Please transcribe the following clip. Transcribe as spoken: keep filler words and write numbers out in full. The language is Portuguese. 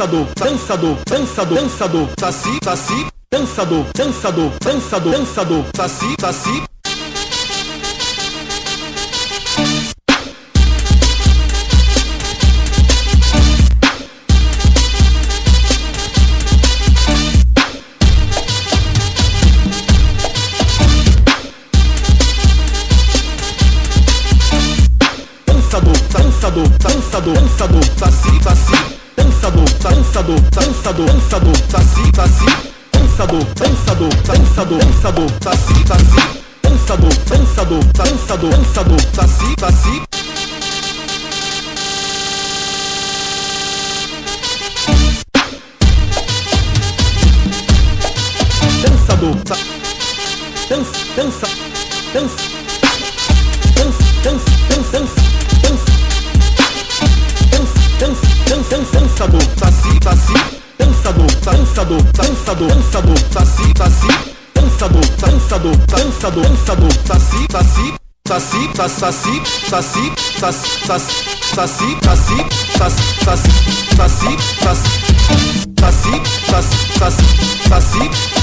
dançador, dançador, dançador, dançador, saci, saci, dançador, dançador, dançador, dançador, saci, saci. Dançador, dançador, dançador, saci, saci, dançador, dançador, dançador, dançador, saci, saci, dançador, dançador, dançador, dançador, saci, saci, dançador, dançador, dançador, dançador, saci, saci. Dançador, dança, dança, dança, dança, dança, dança, dança. Dançador, saci, saci, dançador, dançador, dançador, dançador, saci, saci, dançador, dançador, dançador, dançador, saci, saci, saci, saci, saci, saci, saci, saci, saci, saci, saci, saci, saci, saci, saci, saci, saci.